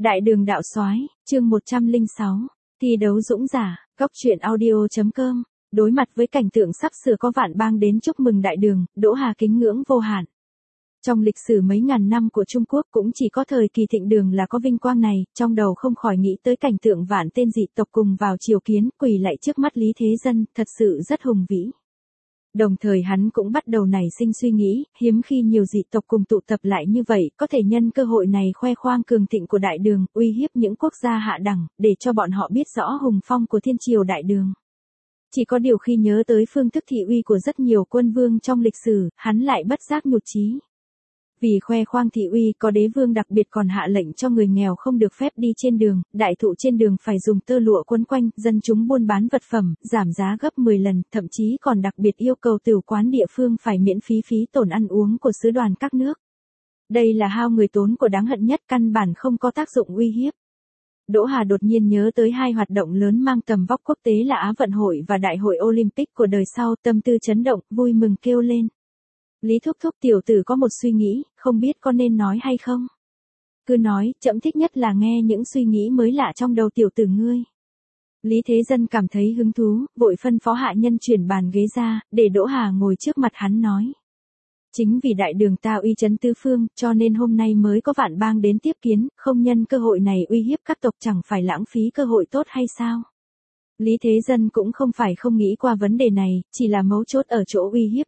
Đại đường đạo soái, chương 106, thi đấu dũng giả, góc truyện audio.com. Đối mặt với cảnh tượng sắp sửa có vạn bang đến chúc mừng đại đường, Đỗ Hà kính ngưỡng vô hạn. Trong lịch sử mấy ngàn năm của Trung Quốc cũng chỉ có thời kỳ thịnh đường là có vinh quang này, trong đầu không khỏi nghĩ tới cảnh tượng vạn tên dị tộc cùng vào triều kiến, quỳ lạy trước mắt Lý Thế Dân, thật sự rất hùng vĩ. Đồng thời hắn cũng bắt đầu nảy sinh suy nghĩ, hiếm khi nhiều dị tộc cùng tụ tập lại như vậy, có thể nhân cơ hội này khoe khoang cường thịnh của đại đường, uy hiếp những quốc gia hạ đẳng, để cho bọn họ biết rõ hùng phong của thiên triều đại đường. Chỉ có điều khi nhớ tới phương thức thị uy của rất nhiều quân vương trong lịch sử, hắn lại bất giác nhụt chí. Vì khoe khoang thị uy, có đế vương đặc biệt còn hạ lệnh cho người nghèo không được phép đi trên đường, đại thụ trên đường phải dùng tơ lụa quấn quanh, dân chúng buôn bán vật phẩm, giảm giá gấp 10 lần, thậm chí còn đặc biệt yêu cầu tửu quán địa phương phải miễn phí phí tổn ăn uống của sứ đoàn các nước. Đây là hao người tốn của đáng hận nhất, căn bản không có tác dụng uy hiếp. Đỗ Hà đột nhiên nhớ tới hai hoạt động lớn mang tầm vóc quốc tế là Á vận hội và Đại hội Olympic của đời sau, tâm tư chấn động, vui mừng kêu lên. Lý thúc thúc, tiểu tử có một suy nghĩ, không biết có nên nói hay không? Cứ nói, trẫm thích nhất là nghe những suy nghĩ mới lạ trong đầu tiểu tử ngươi. Lý Thế Dân cảm thấy hứng thú, vội phân phó hạ nhân chuyển bàn ghế ra, để Đỗ Hà ngồi trước mặt hắn nói. Chính vì đại đường ta uy chấn tứ phương, cho nên hôm nay mới có vạn bang đến tiếp kiến, không nhân cơ hội này uy hiếp các tộc chẳng phải lãng phí cơ hội tốt hay sao? Lý Thế Dân cũng không phải không nghĩ qua vấn đề này, chỉ là mấu chốt ở chỗ uy hiếp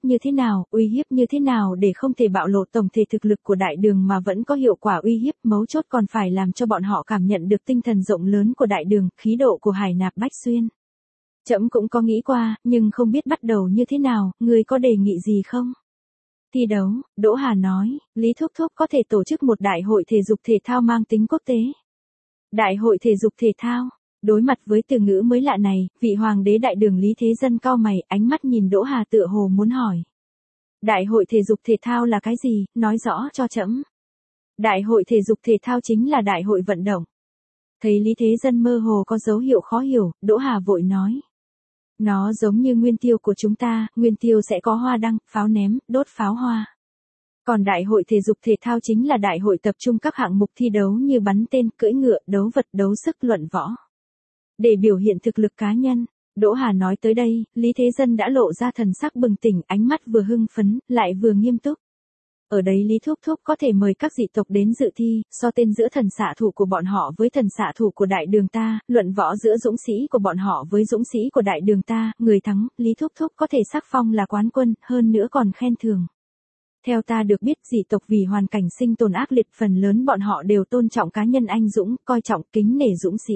như thế nào để không thể bạo lộ tổng thể thực lực của đại đường mà vẫn có hiệu quả uy hiếp, mấu chốt còn phải làm cho bọn họ cảm nhận được tinh thần rộng lớn của đại đường, khí độ của Hải Nạp Bách Xuyên. Trẫm cũng có nghĩ qua, nhưng không biết bắt đầu như thế nào, ngươi có đề nghị gì không? Thi đấu, Đỗ Hà nói, Lý thúc thúc có thể tổ chức một đại hội thể dục thể thao mang tính quốc tế. Đại hội thể dục thể thao. Đối mặt với từ ngữ mới lạ này, vị hoàng đế đại đường Lý Thế Dân cau mày, ánh mắt nhìn Đỗ Hà tựa hồ muốn hỏi. Đại hội thể dục thể thao là cái gì, nói rõ cho trẫm. Đại hội thể dục thể thao chính là đại hội vận động. Thấy Lý Thế Dân mơ hồ có dấu hiệu khó hiểu, Đỗ Hà vội nói. Nó giống như nguyên tiêu của chúng ta, nguyên tiêu sẽ có hoa đăng, pháo ném, đốt pháo hoa. Còn đại hội thể dục thể thao chính là đại hội tập trung các hạng mục thi đấu như bắn tên, cưỡi ngựa, đấu vật, đấu sức, luận võ. Để biểu hiện thực lực cá nhân, Đỗ Hà nói tới đây, Lý Thế Dân đã lộ ra thần sắc bừng tỉnh, ánh mắt vừa hưng phấn, lại vừa nghiêm túc. Ở đấy Lý thúc thúc có thể mời các dị tộc đến dự thi, so tên giữa thần xạ thủ của bọn họ với thần xạ thủ của đại đường ta, luận võ giữa dũng sĩ của bọn họ với dũng sĩ của đại đường ta, người thắng, Lý thúc thúc có thể sắc phong là quán quân, hơn nữa còn khen thưởng. Theo ta được biết, dị tộc vì hoàn cảnh sinh tồn ác liệt, phần lớn bọn họ đều tôn trọng cá nhân anh dũng, coi trọng kính nể dũng sĩ.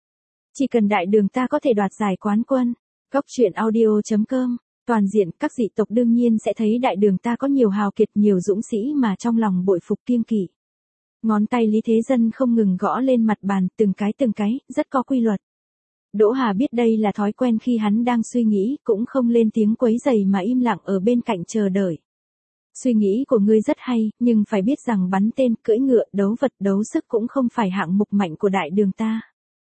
Chỉ cần đại đường ta có thể đoạt giải quán quân. Góc truyện audio.com. Toàn diện, các dị tộc đương nhiên sẽ thấy đại đường ta có nhiều hào kiệt, nhiều dũng sĩ mà trong lòng bội phục kiêng kỵ. Ngón tay Lý Thế Dân không ngừng gõ lên mặt bàn, từng cái, rất có quy luật. Đỗ Hà biết đây là thói quen khi hắn đang suy nghĩ, cũng không lên tiếng quấy rầy mà im lặng ở bên cạnh chờ đợi. Suy nghĩ của ngươi rất hay, nhưng phải biết rằng bắn tên, cưỡi ngựa, đấu vật, đấu sức cũng không phải hạng mục mạnh của đại đường ta.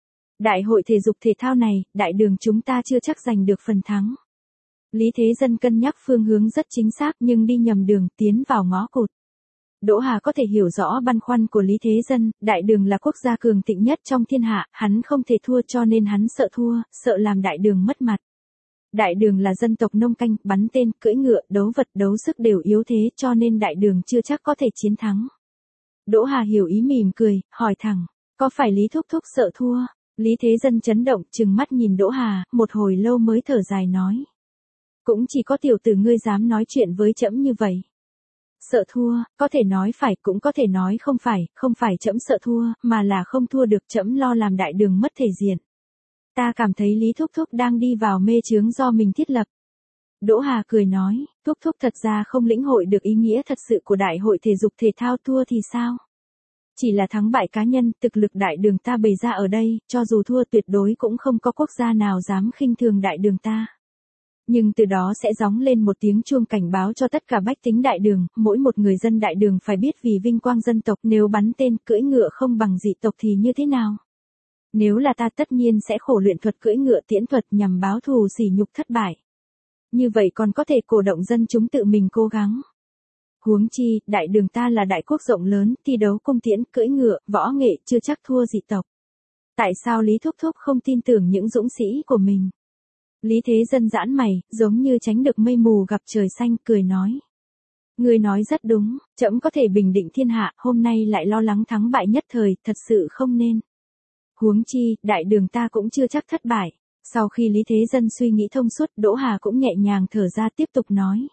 Đại hội thể dục thể thao này, đại đường chúng ta chưa chắc giành được phần thắng. Lý Thế Dân cân nhắc phương hướng rất chính xác nhưng đi nhầm đường, tiến vào ngõ cụt. Đỗ Hà có thể hiểu rõ băn khoăn của Lý Thế Dân, đại đường là quốc gia cường thịnh nhất trong thiên hạ, hắn không thể thua cho nên hắn sợ thua, sợ làm đại đường mất mặt. Đại đường là dân tộc nông canh, bắn tên, cưỡi ngựa, đấu vật, đấu sức đều yếu thế cho nên đại đường chưa chắc có thể chiến thắng. Đỗ Hà hiểu ý mỉm cười, hỏi thẳng, có phải Lý thúc thúc sợ thua? Lý Thế Dân chấn động, trừng mắt nhìn Đỗ Hà, một hồi lâu mới thở dài nói. Cũng chỉ có tiểu tử ngươi dám nói chuyện với trẫm như vậy. Sợ thua, có thể nói phải cũng có thể nói không phải trẫm sợ thua, mà là không thua được, trẫm lo làm đại đường mất thể diện. Ta cảm thấy Lý thúc thúc đang đi vào mê chướng do mình thiết lập. Đỗ Hà cười nói, thúc thúc thật ra không lĩnh hội được ý nghĩa thật sự của đại hội thể dục thể thao, thua thì sao? Chỉ là thắng bại cá nhân, thực lực đại đường ta bày ra ở đây, cho dù thua tuyệt đối cũng không có quốc gia nào dám khinh thường đại đường ta. Nhưng từ đó sẽ gióng lên một tiếng chuông cảnh báo cho tất cả bách tính đại đường, mỗi một người dân đại đường phải biết vì vinh quang dân tộc, nếu bắn tên, cưỡi ngựa không bằng dị tộc thì như thế nào? Nếu là ta tất nhiên sẽ khổ luyện thuật cưỡi ngựa tiễn thuật nhằm báo thù sỉ nhục thất bại. Như vậy còn có thể cổ động dân chúng tự mình cố gắng. Huống chi, đại đường ta là đại quốc rộng lớn, thi đấu cung tiễn, cưỡi ngựa, võ nghệ chưa chắc thua dị tộc. Tại sao Lý Thúc Thúc không tin tưởng những dũng sĩ của mình? Lý Thế Dân giãn mày, giống như tránh được mây mù gặp trời xanh, cười nói. Ngươi nói rất đúng, trẫm có thể bình định thiên hạ, hôm nay lại lo lắng thắng bại nhất thời, thật sự không nên. Huống chi, đại đường ta cũng chưa chắc thất bại. Sau khi Lý Thế Dân suy nghĩ thông suốt, Đỗ Hà cũng nhẹ nhàng thở ra tiếp tục nói.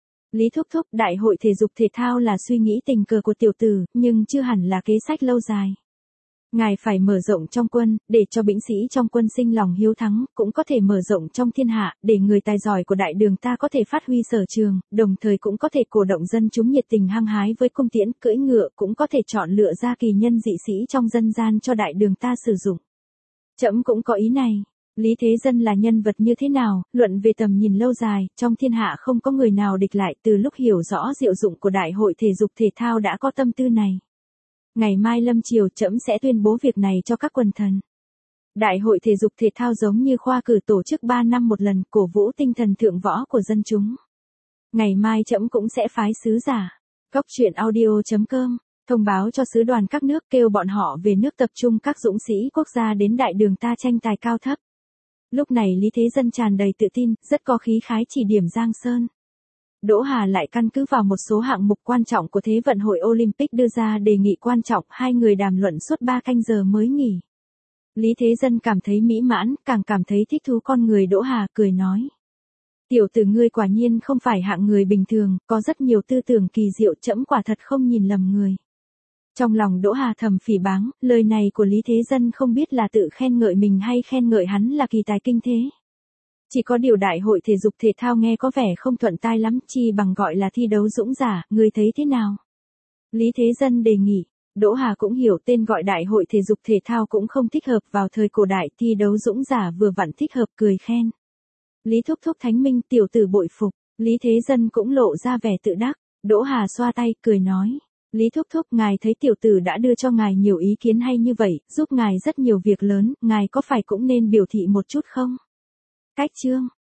Lý Thúc Thúc, đại hội thể dục thể thao là suy nghĩ tình cờ của tiểu tử, nhưng chưa hẳn là kế sách lâu dài. Ngài phải mở rộng trong quân, để cho binh sĩ trong quân sinh lòng hiếu thắng, cũng có thể mở rộng trong thiên hạ, để người tài giỏi của đại đường ta có thể phát huy sở trường, đồng thời cũng có thể cổ động dân chúng nhiệt tình hăng hái với cung tiễn, cưỡi ngựa, cũng có thể chọn lựa ra kỳ nhân dị sĩ trong dân gian cho đại đường ta sử dụng. Trẫm cũng có ý này. Lý Thế Dân là nhân vật như thế nào, luận về tầm nhìn lâu dài, trong thiên hạ không có người nào địch lại, từ lúc hiểu rõ diệu dụng của đại hội thể dục thể thao đã có tâm tư này. Ngày mai lâm chiều trẫm sẽ tuyên bố việc này cho các quần thần. Đại hội thể dục thể thao giống như khoa cử tổ chức 3 năm một lần, cổ vũ tinh thần thượng võ của dân chúng. Ngày mai trẫm cũng sẽ phái sứ giả. Góc truyện audio.com thông báo cho sứ đoàn các nước, kêu bọn họ về nước tập trung các dũng sĩ quốc gia đến đại đường ta tranh tài cao thấp. Lúc này Lý Thế Dân tràn đầy tự tin, rất có khí khái chỉ điểm Giang Sơn. Đỗ Hà lại căn cứ vào một số hạng mục quan trọng của Thế vận hội Olympic đưa ra đề nghị quan trọng, hai người đàm luận suốt 3 canh giờ mới nghỉ. Lý Thế Dân cảm thấy mỹ mãn, càng cảm thấy thích thú con người Đỗ Hà, cười nói. Tiểu tử ngươi quả nhiên không phải hạng người bình thường, có rất nhiều tư tưởng kỳ diệu, trẫm quả thật không nhìn lầm người. Trong lòng Đỗ Hà thầm phỉ báng, lời này của Lý Thế Dân không biết là tự khen ngợi mình hay khen ngợi hắn là kỳ tài kinh thế. Chỉ có điều đại hội thể dục thể thao nghe có vẻ không thuận tai lắm, chi bằng gọi là thi đấu dũng giả, người thấy thế nào? Lý Thế Dân đề nghị. Đỗ Hà cũng hiểu tên gọi đại hội thể dục thể thao cũng không thích hợp vào thời cổ đại, thi đấu dũng giả vừa vặn thích hợp, cười khen. Lý Thúc Thúc thánh minh, tiểu tử bội phục. Lý Thế Dân cũng lộ ra vẻ tự đắc. Đỗ Hà xoa tay, cười nói. Lý Thúc Thúc, ngài thấy tiểu tử đã đưa cho ngài nhiều ý kiến hay như vậy, giúp ngài rất nhiều việc lớn, ngài có phải cũng nên biểu thị một chút không? Cách chương